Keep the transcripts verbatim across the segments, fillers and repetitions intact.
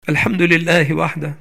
الحمد لله وحده،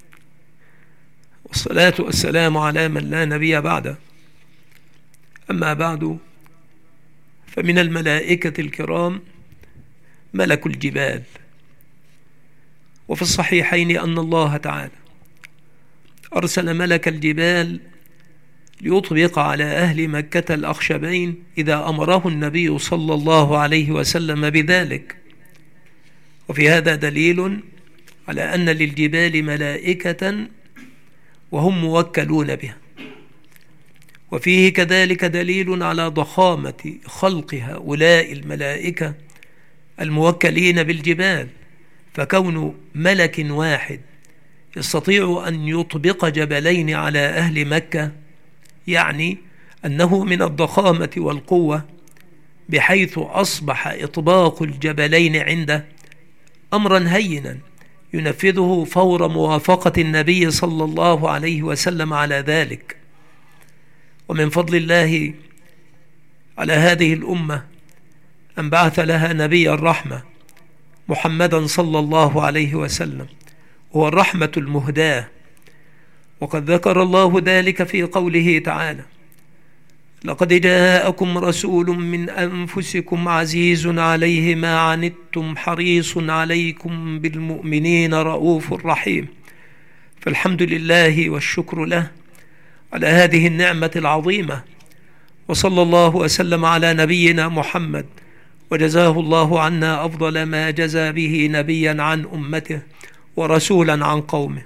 والصلاة والسلام على من لا نبي بعده. أما بعد، فمن الملائكة الكرام ملك الجبال. وفي الصحيحين أن الله تعالى أرسل ملك الجبال ليطبق على أهل مكة الأخشبين إذا أمره النبي صلى الله عليه وسلم بذلك. وفي هذا دليل على أن للجبال ملائكة وهم موكلون بها، وفيه كذلك دليل على ضخامة خلق هؤلاء الملائكة الموكلين بالجبال، فكون ملك واحد يستطيع أن يطبق جبلين على أهل مكة يعني أنه من الضخامة والقوة، بحيث أصبح إطباق الجبلين عنده أمرا هينا ينفذه فور موافقة النبي صلى الله عليه وسلم على ذلك. ومن فضل الله على هذه الأمة أن بعث لها نبي الرحمة محمدا صلى الله عليه وسلم، هو الرحمة المهداة. وقد ذكر الله ذلك في قوله تعالى: لقد جاءكم رسول من أنفسكم عزيز عليه ما عنتم حريص عليكم بالمؤمنين رؤوف رحيم. فالحمد لله والشكر له على هذه النعمة العظيمة، وصلى الله وسلم على نبينا محمد، وجزاه الله عنا أفضل ما جزى به نبيا عن أمته ورسولا عن قومه.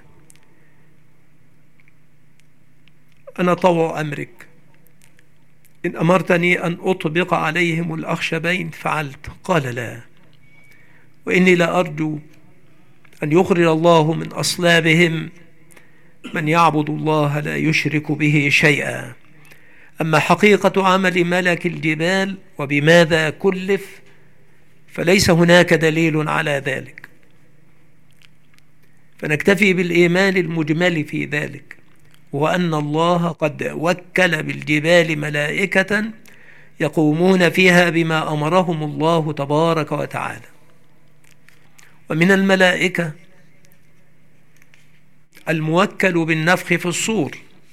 أنا طوع أمرك، إن أمرتني أن أطبق عليهم الأخشبين فعلت. قال: لا، وإني لأرجو أن يخرج الله من أصلابهم من يعبد الله لا يشرك به شيئا. أما حقيقة عمل ملك الجبال وبماذا كلف فليس هناك دليل على ذلك، فنكتفي بالإيمان المجمل في ذلك، وأن الله قد وكل بالجبال ملائكة يقومون فيها بما أمرهم الله تبارك وتعالى. ومن الملائكة الموكل بالنفخ في الصور،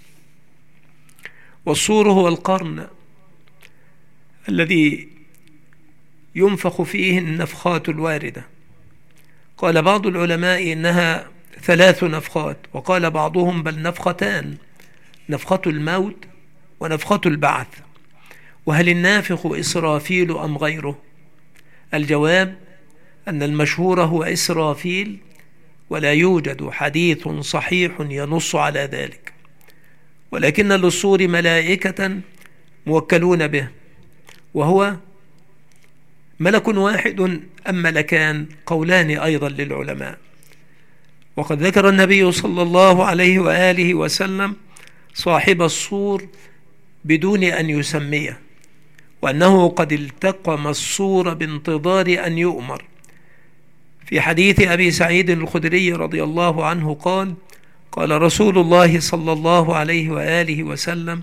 والصور هو القرن الذي ينفخ فيه النفخات الواردة. قال بعض العلماء إنها ثلاث نفخات، وقال بعضهم بل نفختان: نفخة الموت ونفخة البعث. وهل النافخ إسرافيل أم غيره؟ الجواب أن المشهور هو إسرافيل، ولا يوجد حديث صحيح ينص على ذلك، ولكن للصور ملائكة موكلون به، وهو ملك واحد أم ملكان؟ قولان أيضا للعلماء. وقد ذكر النبي صلى الله عليه وآله وسلم صاحب الصور بدون أن يسميه، وأنه قد التقم الصور بانتظار أن يؤمر. في حديث أبي سعيد الخدري رضي الله عنه قال: قال رسول الله صلى الله عليه وآله وسلم: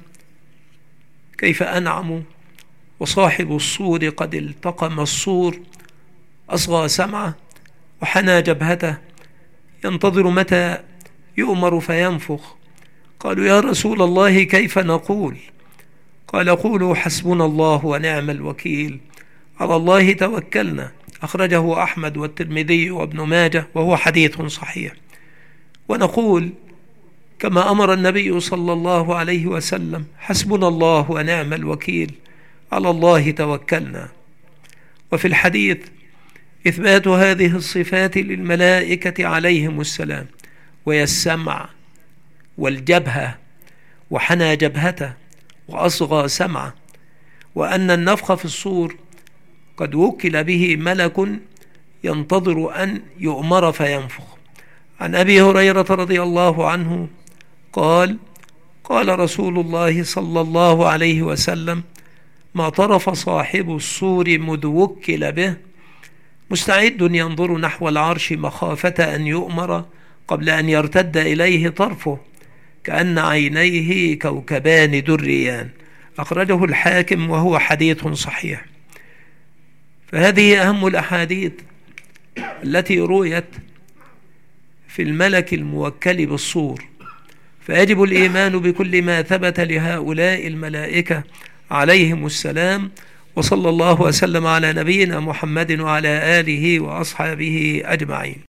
كيف أنعم وصاحب الصور قد التقم الصور، أصغى سمعه وحنى جبهته، ينتظر متى يؤمر فينفخ. قالوا: يا رسول الله كيف نقول؟ قال: قولوا حسبنا الله ونعم الوكيل، على الله توكلنا. أخرجه أحمد والترمذي وابن ماجه، وهو حديث صحيح. ونقول كما أمر النبي صلى الله عليه وسلم: حسبنا الله ونعم الوكيل، على الله توكلنا. وفي الحديث إثبات هذه الصفات للملائكة عليهم السلام، وهي السمع والجبهة وحنى جبهته وأصغى سمعه، وأن النفخ في الصور قد وكل به ملك ينتظر أن يؤمر فينفخ. عن أبي هريرة رضي الله عنه قال: قال رسول الله صلى الله عليه وسلم: ما طرف صاحب الصور مذ وكل به مستعد ينظر نحو العرش مخافة أن يؤمر قبل أن يرتد إليه طرفه، كأن عينيه كوكبان دريان. أخرجه الحاكم، وهو حديث صحيح. فهذه أهم الأحاديث التي رويت في الملك الموكل بالصور، فيجب الإيمان بكل ما ثبت لهؤلاء الملائكة عليهم السلام. وصلى الله وسلم على نبينا محمد وعلى آله وأصحابه أجمعين.